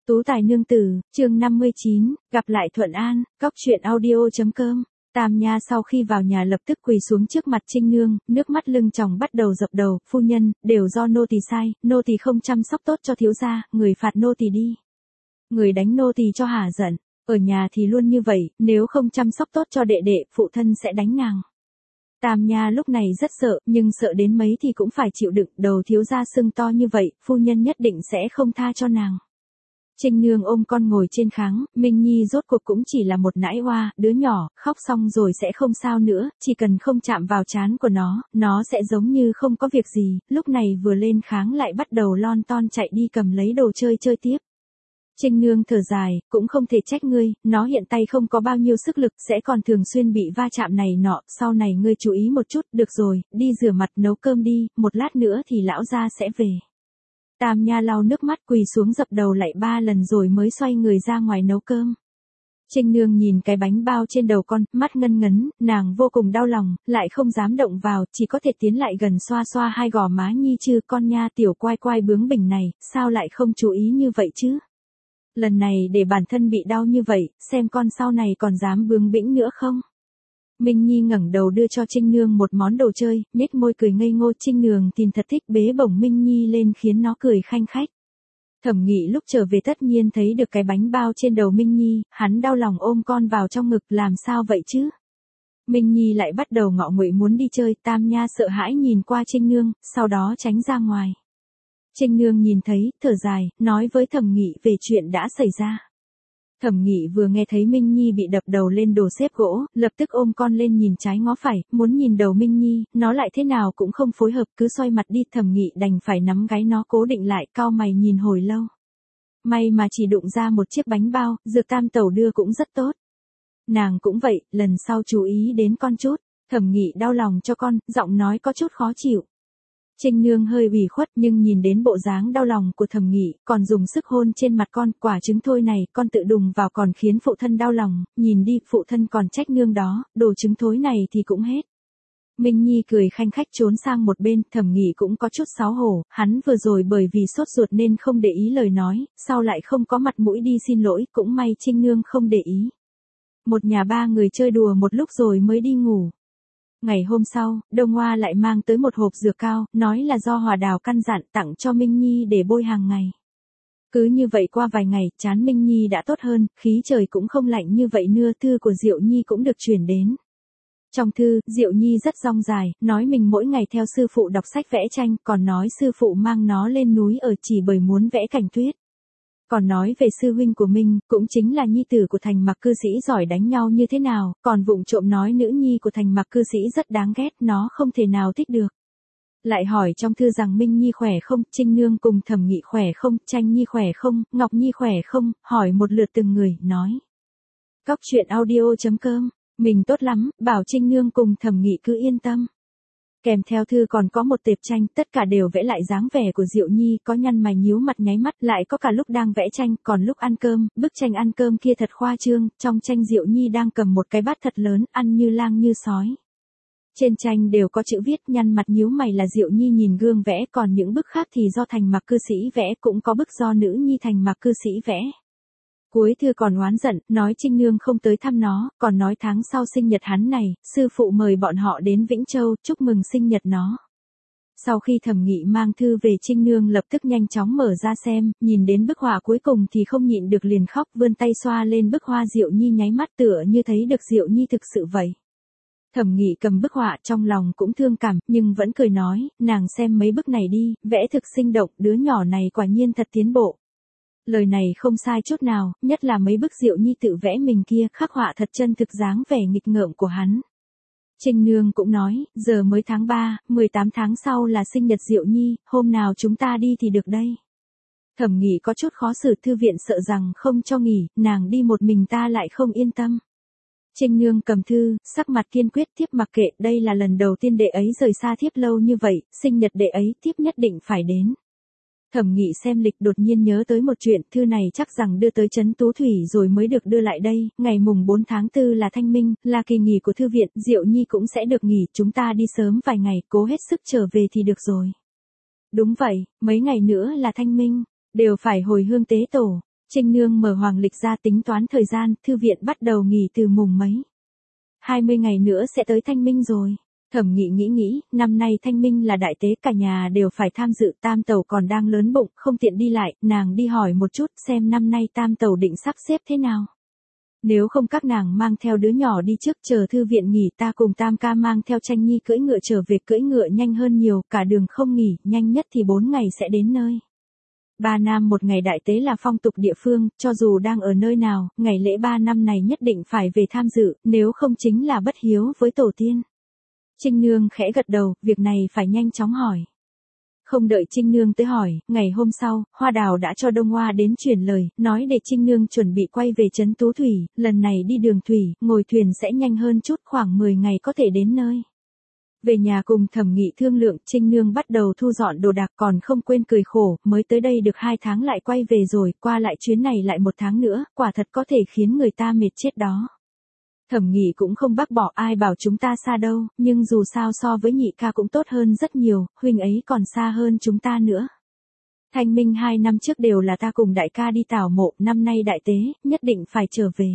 Tú tài nương tử, chương 59, gặp lại Thuận An, cóc truyện audio.com. Tam Nha sau khi vào nhà lập tức quỳ xuống trước mặt Trinh Nương, nước mắt lưng tròng bắt đầu dập đầu, phu nhân, đều do nô tỳ sai, nô tỳ không chăm sóc tốt cho thiếu gia, người phạt nô tỳ đi. Người đánh nô tỳ cho hả giận, ở nhà thì luôn như vậy, nếu không chăm sóc tốt cho đệ đệ, phụ thân sẽ đánh nàng. Tam Nha lúc này rất sợ, nhưng sợ đến mấy thì cũng phải chịu đựng, đầu thiếu gia sưng to như vậy, phu nhân nhất định sẽ không tha cho nàng. Trinh Nương ôm con ngồi trên kháng, Minh Nhi rốt cuộc cũng chỉ là một nãi hoa, đứa nhỏ, khóc xong rồi sẽ không sao nữa, chỉ cần không chạm vào trán của nó sẽ giống như không có việc gì, lúc này vừa lên kháng lại bắt đầu lon ton chạy đi cầm lấy đồ chơi tiếp. Trinh Nương thở dài, cũng không thể trách ngươi, nó hiện tay không có bao nhiêu sức lực, sẽ còn thường xuyên bị va chạm này nọ, sau này ngươi chú ý một chút, được rồi, đi rửa mặt nấu cơm đi, một lát nữa thì lão gia sẽ về. Tam Nha lau nước mắt quỳ xuống dập đầu lại 3 lần rồi mới xoay người ra ngoài nấu cơm. Trinh Nương nhìn cái bánh bao trên đầu con, mắt ngân ngấn, nàng vô cùng đau lòng, lại không dám động vào, chỉ có thể tiến lại gần xoa xoa hai gò má Nhi chứ, con Nha tiểu quai quai bướng bỉnh này, sao lại không chú ý như vậy chứ? Lần này để bản thân bị đau như vậy, xem con sau này còn dám bướng bỉnh nữa không? Minh Nhi ngẩng đầu đưa cho Trinh Nương một món đồ chơi, nhếch môi cười ngây ngô. Trinh Nương tin thật thích bế bổng Minh Nhi lên khiến nó cười khanh khách. Thẩm Nghị lúc trở về tất nhiên thấy được cái bánh bao trên đầu Minh Nhi, hắn đau lòng ôm con vào trong ngực, làm sao vậy chứ? Minh Nhi lại bắt đầu ngọ nguậy muốn đi chơi, Tam Nha sợ hãi nhìn qua Trinh Nương, sau đó tránh ra ngoài. Trinh Nương nhìn thấy, thở dài, nói với Thẩm Nghị về chuyện đã xảy ra. Thẩm Nghị vừa nghe thấy Minh Nhi bị đập đầu lên đồ xếp gỗ, lập tức ôm con lên nhìn trái ngó phải, muốn nhìn đầu Minh Nhi, nó lại thế nào cũng không phối hợp, cứ xoay mặt đi. Thẩm Nghị đành phải nắm gáy nó cố định lại, cau mày nhìn hồi lâu. May mà chỉ đụng ra một chiếc bánh bao, dược tam tẩu đưa cũng rất tốt. Nàng cũng vậy, lần sau chú ý đến con chút. Thẩm Nghị đau lòng cho con, giọng nói có chút khó chịu. Trinh Nương hơi ủy khuất nhưng nhìn đến bộ dáng đau lòng của Thẩm Nghị, còn dùng sức hôn trên mặt con, quả trứng thôi này, con tự đùng vào còn khiến phụ thân đau lòng, nhìn đi, phụ thân còn trách nương đó, đồ trứng thối này thì cũng hết. Minh Nhi cười khanh khách trốn sang một bên, Thẩm Nghị cũng có chút xấu hổ, hắn vừa rồi bởi vì sốt ruột nên không để ý lời nói, sau lại không có mặt mũi đi xin lỗi, cũng may Trinh Nương không để ý. Một nhà ba người chơi đùa một lúc rồi mới đi ngủ. Ngày hôm sau, Đông Hoa lại mang tới một hộp dược cao, nói là do Hòa Đào căn dặn tặng cho Minh Nhi để bôi hàng ngày. Cứ như vậy qua vài ngày, trán Minh Nhi đã tốt hơn, khí trời cũng không lạnh như vậy nữa. Thư của Diệu Nhi cũng được chuyển đến. Trong thư, Diệu Nhi rất dong dài, nói mình mỗi ngày theo sư phụ đọc sách vẽ tranh, còn nói sư phụ mang nó lên núi ở chỉ bởi muốn vẽ cảnh tuyết. Còn nói về sư huynh của mình, cũng chính là nhi tử của Thành Mặc cư sĩ giỏi đánh nhau như thế nào, còn vụng trộm nói nữ nhi của Thành Mặc cư sĩ rất đáng ghét, nó không thể nào thích được. Lại hỏi trong thư rằng Minh Nhi khỏe không, Trinh Nương cùng Thẩm Nghị khỏe không, Tranh Nhi khỏe không, Ngọc Nhi khỏe không, hỏi một lượt từng người, nói. Cóc truyện audio.com, mình tốt lắm, bảo Trinh Nương cùng Thẩm Nghị cứ yên tâm. Kèm theo thư còn có một tệp tranh, tất cả đều vẽ lại dáng vẻ của Diệu Nhi, có nhăn mày nhíu mặt nháy mắt, lại có cả lúc đang vẽ tranh, còn lúc ăn cơm, bức tranh ăn cơm kia thật khoa trương, trong tranh Diệu Nhi đang cầm một cái bát thật lớn, ăn như lang như sói. Trên tranh đều có chữ viết, nhăn mặt nhíu mày là Diệu Nhi nhìn gương vẽ, còn những bức khác thì do Thành Mặc cư sĩ vẽ, cũng có bức do nữ nhi Thành Mặc cư sĩ vẽ. Cuối thư còn oán giận, nói Trinh Nương không tới thăm nó, còn nói tháng sau sinh nhật hắn này, sư phụ mời bọn họ đến Vĩnh Châu, chúc mừng sinh nhật nó. Sau khi Thẩm Nghị mang thư về, Trinh Nương lập tức nhanh chóng mở ra xem, nhìn đến bức họa cuối cùng thì không nhịn được liền khóc, vươn tay xoa lên bức hoa Diệu Nhi nháy mắt tựa như thấy được Diệu Nhi thực sự vậy. Thẩm Nghị cầm bức họa trong lòng cũng thương cảm, nhưng vẫn cười nói, nàng xem mấy bức này đi, vẽ thực sinh động, đứa nhỏ này quả nhiên thật tiến bộ. Lời này không sai chút nào, nhất là mấy bức Diệu Nhi tự vẽ mình kia, khắc họa thật chân thực dáng vẻ nghịch ngợm của hắn. Trinh Nương cũng nói, giờ mới tháng 3, 18 tháng sau là sinh nhật Diệu Nhi, hôm nào chúng ta đi thì được đây. Thẩm Nghị có chút khó xử, thư viện sợ rằng không cho nghỉ, nàng đi một mình ta lại không yên tâm. Trinh Nương cầm thư, sắc mặt kiên quyết, thiếp mặc kệ, đây là lần đầu tiên đệ ấy rời xa thiếp lâu như vậy, sinh nhật đệ ấy thiếp nhất định phải đến. Thẩm Nghị xem lịch đột nhiên nhớ tới một chuyện, thư này chắc rằng đưa tới Trấn Tú Thủy rồi mới được đưa lại đây, ngày mùng 4 tháng 4 là Thanh Minh, là kỳ nghỉ của thư viện, Diệu Nhi cũng sẽ được nghỉ, chúng ta đi sớm vài ngày, cố hết sức trở về thì được rồi. Đúng vậy, mấy ngày nữa là Thanh Minh, đều phải hồi hương tế tổ. Trinh Nương mở hoàng lịch ra tính toán thời gian, thư viện bắt đầu nghỉ từ mùng mấy. 20 ngày nữa sẽ tới Thanh Minh rồi. Thẩm Nghị nghĩ, năm nay Thanh Minh là đại tế, cả nhà đều phải tham dự, Tam Tẩu còn đang lớn bụng, không tiện đi lại, nàng đi hỏi một chút xem năm nay Tam Tẩu định sắp xếp thế nào. Nếu không các nàng mang theo đứa nhỏ đi trước, chờ thư viện nghỉ, ta cùng Tam ca mang theo Tranh Nhi cưỡi ngựa trở về, cưỡi ngựa nhanh hơn nhiều, cả đường không nghỉ, nhanh nhất thì 4 ngày sẽ đến nơi. 3 năm một ngày đại tế là phong tục địa phương, cho dù đang ở nơi nào, ngày lễ 3 năm này nhất định phải về tham dự, nếu không chính là bất hiếu với tổ tiên. Trinh Nương khẽ gật đầu, việc này phải nhanh chóng hỏi. Không đợi Trinh Nương tới hỏi, ngày hôm sau, Hoa Đào đã cho Đông Hoa đến truyền lời, nói để Trinh Nương chuẩn bị quay về trấn Tú Thủy, lần này đi đường thủy, ngồi thuyền sẽ nhanh hơn chút, khoảng 10 ngày có thể đến nơi. Về nhà cùng Thẩm Nghị thương lượng, Trinh Nương bắt đầu thu dọn đồ đạc, còn không quên cười khổ, mới tới đây được 2 tháng lại quay về rồi, qua lại chuyến này lại 1 tháng nữa, quả thật có thể khiến người ta mệt chết đó. Thẩm Nghị cũng không bác bỏ, ai bảo chúng ta xa đâu, nhưng dù sao so với nhị ca cũng tốt hơn rất nhiều, huynh ấy còn xa hơn chúng ta nữa. Thanh Minh 2 năm trước đều là ta cùng đại ca đi tảo mộ, năm nay đại tế, nhất định phải trở về.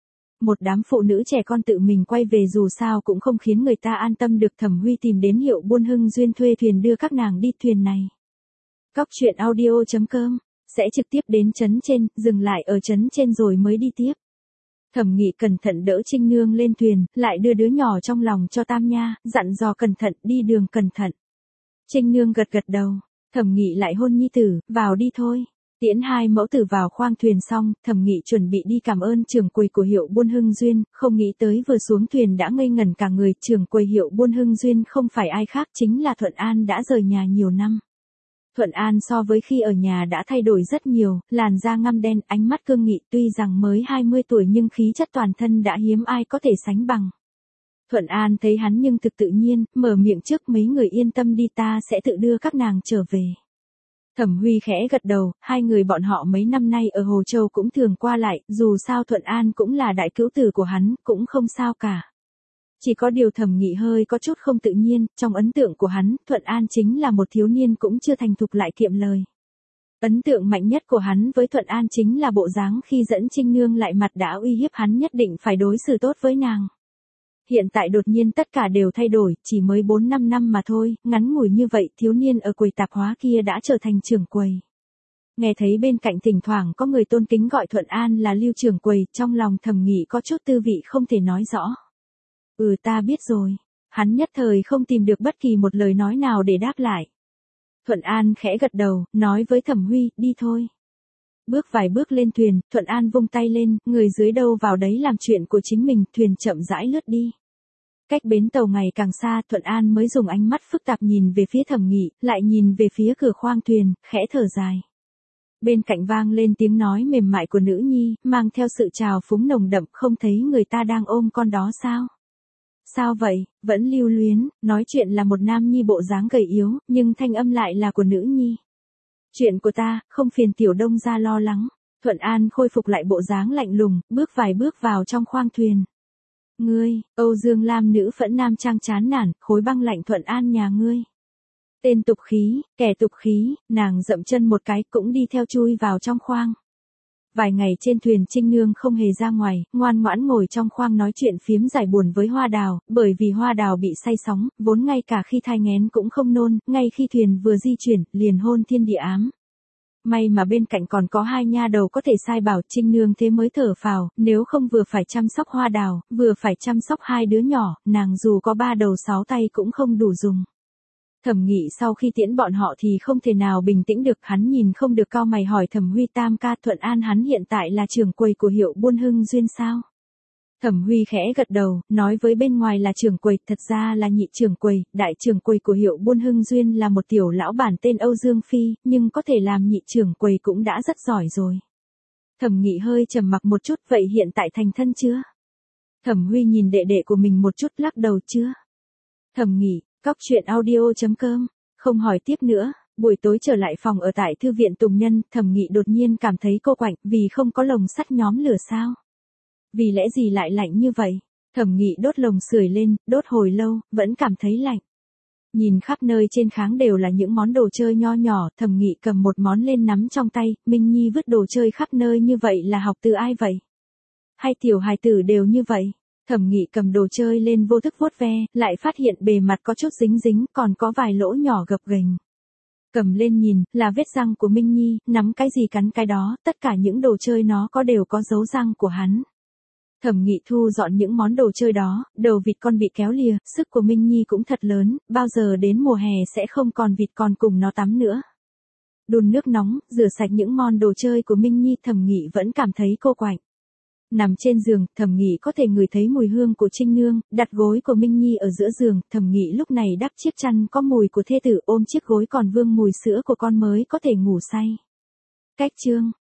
Một đám phụ nữ trẻ con tự mình quay về dù sao cũng không khiến người ta an tâm được. Thẩm Huy tìm đến hiệu buôn Hưng Duyên thuê thuyền đưa các nàng đi, thuyền này. Cóc truyện audio.com sẽ trực tiếp đến trấn trên, dừng lại ở trấn trên rồi mới đi tiếp. Thẩm Nghị cẩn thận đỡ Trinh Nương lên thuyền, lại đưa đứa nhỏ trong lòng cho Tam Nha, dặn dò cẩn thận, đi đường cẩn thận. Trinh Nương gật gật đầu, Thẩm Nghị lại hôn nhi tử, vào đi thôi. Tiễn 2 mẫu tử vào khoang thuyền xong, Thẩm Nghị chuẩn bị đi cảm ơn trưởng quầy của hiệu buôn Hưng Duyên, không nghĩ tới vừa xuống thuyền đã ngây ngẩn cả người. Trưởng quầy hiệu buôn Hưng Duyên không phải ai khác, chính là Thuận An đã rời nhà nhiều năm. Thuận An so với khi ở nhà đã thay đổi rất nhiều, làn da ngăm đen, ánh mắt cương nghị, tuy rằng mới 20 tuổi nhưng khí chất toàn thân đã hiếm ai có thể sánh bằng. Thuận An thấy hắn nhưng thực tự nhiên, mở miệng trước, mấy người yên tâm đi, ta sẽ tự đưa các nàng trở về. Thẩm Huy khẽ gật đầu, 2 người bọn họ mấy năm nay ở Hồ Châu cũng thường qua lại, dù sao Thuận An cũng là đại cứu tử của hắn, cũng không sao cả. Chỉ có điều Thẩm Nghị hơi có chút không tự nhiên, trong ấn tượng của hắn, Thuận An chính là một thiếu niên cũng chưa thành thục lại kiệm lời. Ấn tượng mạnh nhất của hắn với Thuận An chính là bộ dáng khi dẫn Trinh Nương lại mặt đã uy hiếp hắn nhất định phải đối xử tốt với nàng. Hiện tại đột nhiên tất cả đều thay đổi, chỉ mới 4-5 năm mà thôi, ngắn ngủi như vậy, thiếu niên ở quầy tạp hóa kia đã trở thành trưởng quầy. Nghe thấy bên cạnh thỉnh thoảng có người tôn kính gọi Thuận An là Lưu trưởng quầy, trong lòng Thẩm Nghị có chút tư vị không thể nói rõ. Ta biết rồi. Hắn nhất thời không tìm được bất kỳ một lời nói nào để đáp lại. Thuận An khẽ gật đầu, nói với Thẩm Huy, đi thôi. Bước vài bước lên thuyền, Thuận An vung tay lên, người dưới đâu vào đấy làm chuyện của chính mình, thuyền chậm rãi lướt đi. Cách bến tàu ngày càng xa, Thuận An mới dùng ánh mắt phức tạp nhìn về phía Thẩm Nghị, lại nhìn về phía cửa khoang thuyền, khẽ thở dài. Bên cạnh vang lên tiếng nói mềm mại của nữ nhi, mang theo sự trào phúng nồng đậm, không thấy người ta đang ôm con đó sao? Sao vậy, vẫn lưu luyến, nói chuyện là một nam nhi bộ dáng gầy yếu, nhưng thanh âm lại là của nữ nhi. Chuyện của ta, không phiền tiểu đông gia lo lắng. Thuận An khôi phục lại bộ dáng lạnh lùng, bước vài bước vào trong khoang thuyền. Ngươi, Âu Dương Lam nữ phẫn nam trang chán nản, khối băng lạnh Thuận An nhà ngươi. Tên tục khí, kẻ tục khí, nàng dậm chân một cái cũng đi theo chui vào trong khoang. Vài ngày trên thuyền Trinh Nương không hề ra ngoài, ngoan ngoãn ngồi trong khoang nói chuyện phiếm giải buồn với Hoa Đào, bởi vì Hoa Đào bị say sóng, vốn ngay cả khi thai nghén cũng không nôn, ngay khi thuyền vừa di chuyển, liền hôn thiên địa ám. May mà bên cạnh còn có 2 nha đầu có thể sai bảo, Trinh Nương thế mới thở phào, nếu không vừa phải chăm sóc Hoa Đào, vừa phải chăm sóc 2 đứa nhỏ, nàng dù có 3 đầu 6 tay cũng không đủ dùng. Thẩm Nghị sau khi tiễn bọn họ thì không thể nào bình tĩnh được, hắn nhìn không được cau mày hỏi Thẩm Huy, Tam ca, Thuận An hắn hiện tại là trưởng quầy của hiệu buôn Hưng Duyên sao? Thẩm Huy khẽ gật đầu, nói với bên ngoài là trưởng quầy, thật ra là nhị trưởng quầy, đại trưởng quầy của hiệu buôn Hưng Duyên là một tiểu lão bản tên Âu Dương Phi, nhưng có thể làm nhị trưởng quầy cũng đã rất giỏi rồi. Thẩm Nghị hơi trầm mặc một chút, vậy hiện tại thành thân chưa? Thẩm Huy nhìn đệ đệ của mình một chút, lắc đầu chưa. Thẩm Nghị, Cóc truyện audio.com, không hỏi tiếp nữa. Buổi tối trở lại phòng ở tại thư viện Tùng Nhân, Thẩm Nghị đột nhiên cảm thấy cô quạnh, vì không có lồng sắt nhóm lửa sao? Vì lẽ gì lại lạnh như vậy? Thẩm Nghị đốt lồng sưởi lên, đốt hồi lâu, vẫn cảm thấy lạnh. Nhìn khắp nơi trên kháng đều là những món đồ chơi nho nhỏ, Thẩm Nghị cầm một món lên nắm trong tay, Minh Nhi vứt đồ chơi khắp nơi như vậy là học từ ai vậy? Hay tiểu hài tử đều như vậy? Thẩm Nghị cầm đồ chơi lên vô thức vuốt ve, lại phát hiện bề mặt có chút dính dính, còn có vài lỗ nhỏ gập ghềnh. Cầm lên nhìn, là vết răng của Minh Nhi, nắm cái gì cắn cái đó, tất cả những đồ chơi nó có đều có dấu răng của hắn. Thẩm Nghị thu dọn những món đồ chơi đó, đầu vịt con bị kéo lìa, sức của Minh Nhi cũng thật lớn, bao giờ đến mùa hè sẽ không còn vịt con cùng nó tắm nữa. Đun nước nóng, rửa sạch những món đồ chơi của Minh Nhi, Thẩm Nghị vẫn cảm thấy cô quạnh. Nằm trên giường, Thẩm Nghị có thể ngửi thấy mùi hương của Trinh Nương, đặt gối của Minh Nhi ở giữa giường, Thẩm Nghị lúc này đắp chiếc chăn có mùi của thê tử, ôm chiếc gối còn vương mùi sữa của con mới có thể ngủ say. Cách chương